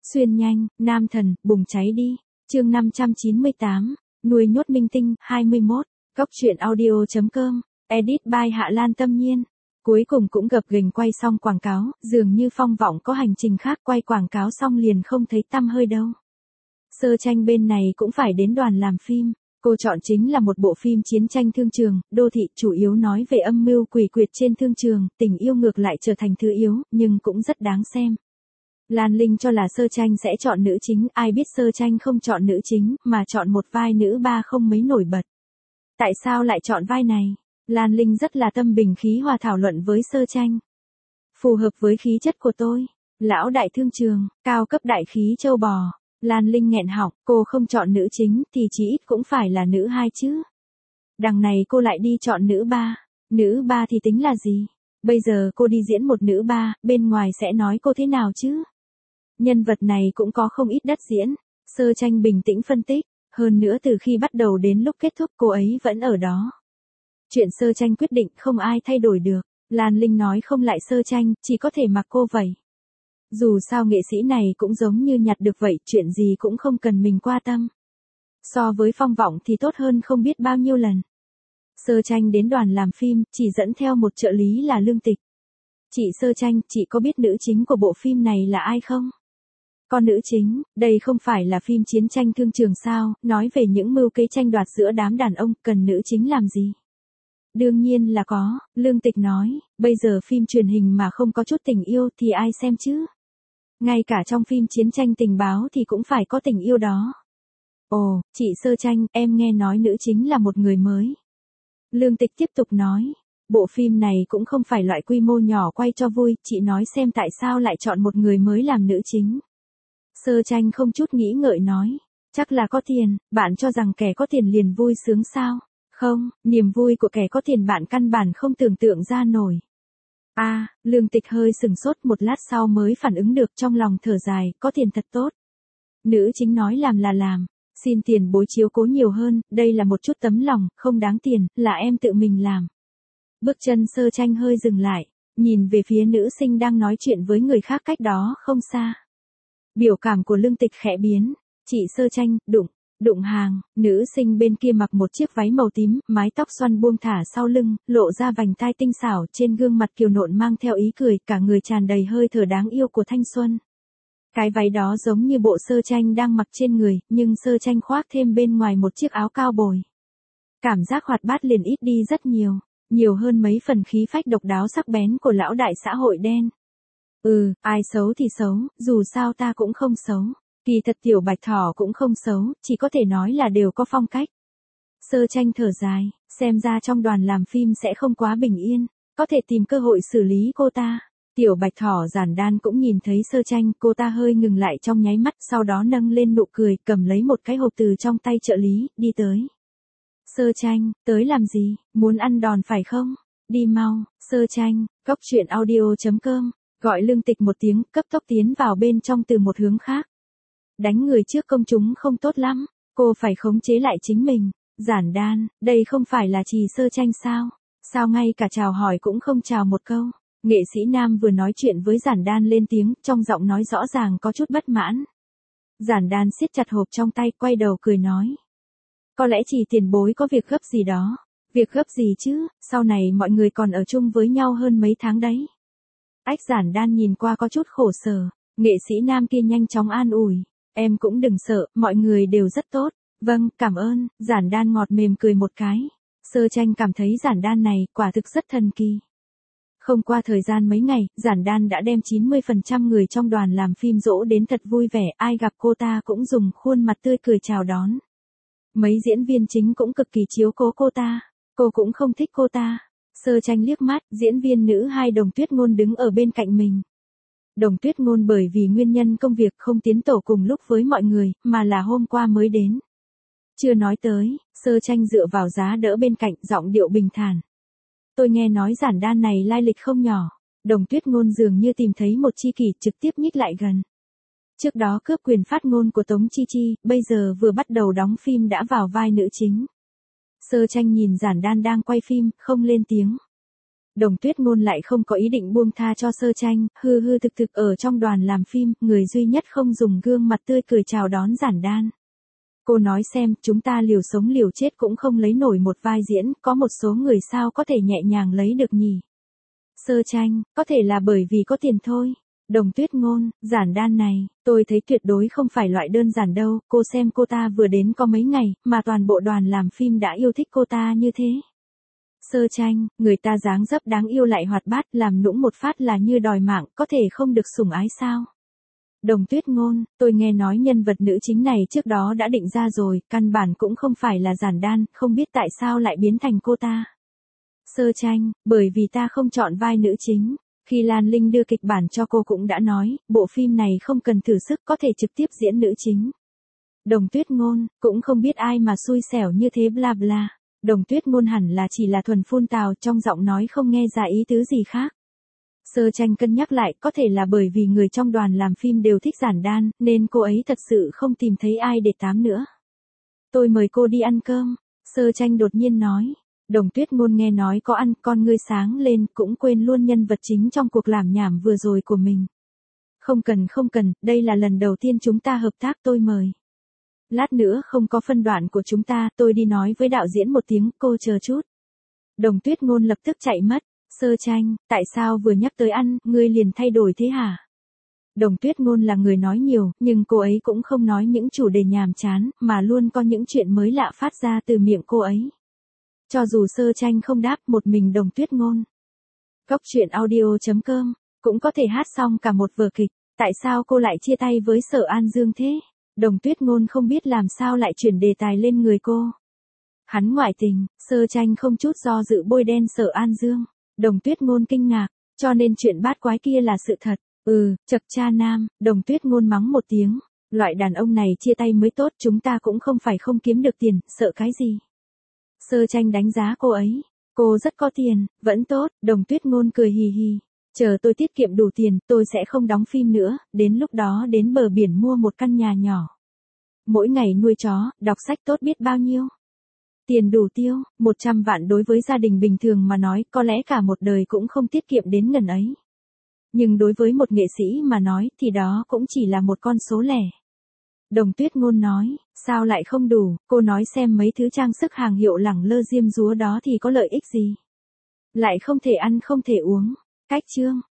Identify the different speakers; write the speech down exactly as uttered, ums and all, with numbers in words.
Speaker 1: Xuyên nhanh, nam thần, bùng cháy đi. Chương năm trăm chín mươi tám, nuôi nhốt minh tinh, hai mươi mốt, góc truyện audio chấm com, edit by Hạ Lan Tâm Nhiên. Cuối cùng cũng gập ghềnh quay xong quảng cáo, dường như Phong Vọng có hành trình khác, quay quảng cáo xong liền không thấy tăm hơi đâu. Sơ Tranh bên này cũng phải đến đoàn làm phim, cô chọn chính là một bộ phim chiến tranh thương trường, đô thị, chủ yếu nói về âm mưu quỷ quyệt trên thương trường, tình yêu ngược lại trở thành thứ yếu, nhưng cũng rất đáng xem. Lan Linh cho là Sơ Tranh sẽ chọn nữ chính, ai biết Sơ Tranh không chọn nữ chính, mà chọn một vai nữ ba không mấy nổi bật. Tại sao lại chọn vai này? Lan Linh rất là tâm bình khí hòa thảo luận với Sơ Tranh. Phù hợp với khí chất của tôi. Lão đại thương trường, cao cấp đại khí châu bò. Lan Linh nghẹn họng, cô không chọn nữ chính thì chí ít cũng phải là nữ hai chứ. Đằng này cô lại đi chọn nữ ba. Nữ ba thì tính là gì? Bây giờ cô đi diễn một nữ ba, bên ngoài sẽ nói cô thế nào chứ? Nhân vật này cũng có không ít đất diễn. Sơ Tranh bình tĩnh phân tích. Hơn nữa từ khi bắt đầu đến lúc kết thúc cô ấy vẫn ở đó. Chuyện Sơ Tranh quyết định không ai thay đổi được. Lan Linh nói không lại Sơ Tranh, chỉ có thể mặc cô vậy. Dù sao nghệ sĩ này cũng giống như nhặt được vậy, chuyện gì cũng không cần mình qua tâm. So với Phong Vọng thì tốt hơn không biết bao nhiêu lần. Sơ Tranh đến đoàn làm phim, chỉ dẫn theo một trợ lý là Lương Tịch. Chị Sơ Tranh, chị có biết nữ chính của bộ phim này là ai không? Con nữ chính, đây không phải là phim chiến tranh thương trường sao, nói về những mưu kế tranh đoạt giữa đám đàn ông, cần nữ chính làm gì? Đương nhiên là có, Lương Tịch nói, bây giờ phim truyền hình mà không có chút tình yêu thì ai xem chứ? Ngay cả trong phim chiến tranh tình báo thì cũng phải có tình yêu đó. Ồ, chị Sơ Tranh, em nghe nói nữ chính là một người mới. Lương Tịch tiếp tục nói, bộ phim này cũng không phải loại quy mô nhỏ quay cho vui, chị nói xem tại sao lại chọn một người mới làm nữ chính. Sơ Tranh không chút nghĩ ngợi nói, chắc là có tiền, bạn cho rằng kẻ có tiền liền vui sướng sao? Không, niềm vui của kẻ có tiền bạn căn bản không tưởng tượng ra nổi. A, à, Lương Tịch hơi sừng sốt, một lát sau mới phản ứng được, trong lòng thở dài, có tiền thật tốt. Nữ chính nói làm là làm, xin tiền bối chiếu cố nhiều hơn, đây là một chút tấm lòng, không đáng tiền, là em tự mình làm. Bước chân Sơ Tranh hơi dừng lại, nhìn về phía nữ sinh đang nói chuyện với người khác cách đó không xa. Biểu cảm của Lương Tịch khẽ biến, chị Sơ Tranh, đụng. Đụng hàng, nữ sinh bên kia mặc một chiếc váy màu tím, mái tóc xoăn buông thả sau lưng, lộ ra vành tai tinh xảo, trên gương mặt kiều nộn mang theo ý cười, cả người tràn đầy hơi thở đáng yêu của thanh xuân. Cái váy đó giống như bộ Sơ Tranh đang mặc trên người, nhưng Sơ Tranh khoác thêm bên ngoài một chiếc áo cao bồi. Cảm giác hoạt bát liền ít đi rất nhiều, nhiều hơn mấy phần khí phách độc đáo sắc bén của lão đại xã hội đen. Ừ, ai xấu thì xấu, dù sao ta cũng không xấu. Kỳ thật Tiểu Bạch Thỏ cũng không xấu, chỉ có thể nói là đều có phong cách. Sơ Tranh thở dài, xem ra trong đoàn làm phim sẽ không quá bình yên, có thể tìm cơ hội xử lý cô ta. Tiểu Bạch Thỏ Giản Đan cũng nhìn thấy Sơ Tranh, cô ta hơi ngừng lại trong nháy mắt, sau đó nâng lên nụ cười, cầm lấy một cái hộp từ trong tay trợ lý, đi tới. Sơ Tranh, tới làm gì, muốn ăn đòn phải không? Đi mau, Sơ Tranh, góc truyện audio chấm com, gọi Lương Tịch một tiếng, cấp tốc tiến vào bên trong từ một hướng khác. Đánh người trước công chúng không tốt lắm, cô phải khống chế lại chính mình. Giản Đan, đây không phải là Trì Sơ Tranh sao? Sao ngay cả chào hỏi cũng không chào một câu? Nghệ sĩ nam vừa nói chuyện với Giản Đan lên tiếng, trong giọng nói rõ ràng có chút bất mãn. Giản Đan siết chặt hộp trong tay, quay đầu cười nói. Có lẽ Trì tiền bối có việc gấp gì đó. Việc gấp gì chứ, sau này mọi người còn ở chung với nhau hơn mấy tháng đấy. Ách Giản Đan nhìn qua có chút khổ sở, nghệ sĩ nam kia nhanh chóng an ủi. Em cũng đừng sợ, mọi người đều rất tốt. Vâng, cảm ơn, Giản Đan ngọt mềm cười một cái. Sơ Tranh cảm thấy Giản Đan này quả thực rất thần kỳ. Không qua thời gian mấy ngày, Giản Đan đã đem chín mươi phần trăm người trong đoàn làm phim dỗ đến thật vui vẻ, ai gặp cô ta cũng dùng khuôn mặt tươi cười chào đón. Mấy diễn viên chính cũng cực kỳ chiếu cố cô ta, cô cũng không thích cô ta. Sơ Tranh liếc mắt, diễn viên nữ hai Đồng Tuyết Ngôn đứng ở bên cạnh mình. Đồng Tuyết Ngôn bởi vì nguyên nhân công việc không tiến tổ cùng lúc với mọi người, mà là hôm qua mới đến. Chưa nói tới, Sơ Tranh dựa vào giá đỡ bên cạnh, giọng điệu bình thản. Tôi nghe nói Giản Đan này lai lịch không nhỏ. Đồng Tuyết Ngôn dường như tìm thấy một tri kỷ, trực tiếp nhích lại gần. Trước đó cướp quyền phát ngôn của Tống Chi Chi, bây giờ vừa bắt đầu đóng phim đã vào vai nữ chính. Sơ Tranh nhìn Giản Đan đang quay phim, không lên tiếng. Đồng Tuyết Ngôn lại không có ý định buông tha cho Sơ Tranh, hư hư thực thực ở trong đoàn làm phim, người duy nhất không dùng gương mặt tươi cười chào đón Giản Đan. Cô nói xem, chúng ta liều sống liều chết cũng không lấy nổi một vai diễn, có một số người sao có thể nhẹ nhàng lấy được nhỉ? Sơ Tranh, có thể là bởi vì có tiền thôi. Đồng Tuyết Ngôn, Giản Đan này, tôi thấy tuyệt đối không phải loại đơn giản đâu, cô xem cô ta vừa đến có mấy ngày, mà toàn bộ đoàn làm phim đã yêu thích cô ta như thế. Sơ Tranh, người ta dáng dấp đáng yêu lại hoạt bát, làm nũng một phát là như đòi mạng, có thể không được sủng ái sao? Đồng Tuyết Ngôn, tôi nghe nói nhân vật nữ chính này trước đó đã định ra rồi, căn bản cũng không phải là Giản Đan, không biết tại sao lại biến thành cô ta. Sơ Tranh, bởi vì ta không chọn vai nữ chính. Khi Lan Linh đưa kịch bản cho cô cũng đã nói, bộ phim này không cần thử sức có thể trực tiếp diễn nữ chính. Đồng Tuyết Ngôn, cũng không biết ai mà xui xẻo như thế bla bla. Đồng Tuyết Ngôn hẳn là chỉ là thuần phun tào, trong giọng nói không nghe ra ý tứ gì khác. Sơ Tranh cân nhắc lại, có thể là bởi vì người trong đoàn làm phim đều thích Giản Đan, nên cô ấy thật sự không tìm thấy ai để tám nữa. Tôi mời cô đi ăn cơm, Sơ Tranh đột nhiên nói. Đồng Tuyết Ngôn nghe nói có ăn, con ngươi sáng lên, cũng quên luôn nhân vật chính trong cuộc làm nhảm vừa rồi của mình. Không cần không cần, đây là lần đầu tiên chúng ta hợp tác, tôi mời. Lát nữa không có phân đoạn của chúng ta, tôi đi nói với đạo diễn một tiếng, cô chờ chút. Đồng Tuyết Ngôn lập tức chạy mất. Sơ Tranh, tại sao vừa nhắc tới ăn, ngươi liền thay đổi thế hả? Đồng Tuyết Ngôn là người nói nhiều, nhưng cô ấy cũng không nói những chủ đề nhàm chán, mà luôn có những chuyện mới lạ phát ra từ miệng cô ấy. Cho dù Sơ Tranh không đáp, một mình Đồng Tuyết Ngôn. Góc truyện audio chấm com, cũng có thể hát xong cả một vở kịch, tại sao cô lại chia tay với Sở An Dương thế? Đồng Tuyết Ngôn không biết làm sao lại chuyển đề tài lên người cô. Hắn ngoại tình, Sơ Tranh không chút do dự bôi đen Sở An Dương. Đồng Tuyết Ngôn kinh ngạc, cho nên chuyện bát quái kia là sự thật. Ừ, chậc cha nam, Đồng Tuyết Ngôn mắng một tiếng. Loại đàn ông này chia tay mới tốt, chúng ta cũng không phải không kiếm được tiền, sợ cái gì. Sơ Tranh đánh giá cô ấy. Cô rất có tiền, vẫn tốt, Đồng Tuyết Ngôn cười hì hì. Chờ tôi tiết kiệm đủ tiền, tôi sẽ không đóng phim nữa, đến lúc đó đến bờ biển mua một căn nhà nhỏ. Mỗi ngày nuôi chó, đọc sách tốt biết bao nhiêu. Tiền đủ tiêu, một trăm vạn đối với gia đình bình thường mà nói, có lẽ cả một đời cũng không tiết kiệm đến ngần ấy. Nhưng đối với một nghệ sĩ mà nói, thì đó cũng chỉ là một con số lẻ. Đồng Tuyết Ngôn nói, sao lại không đủ, cô nói xem mấy thứ trang sức hàng hiệu lẳng lơ diêm dúa đó thì có lợi ích gì. Lại không thể ăn không thể uống. Cách chương.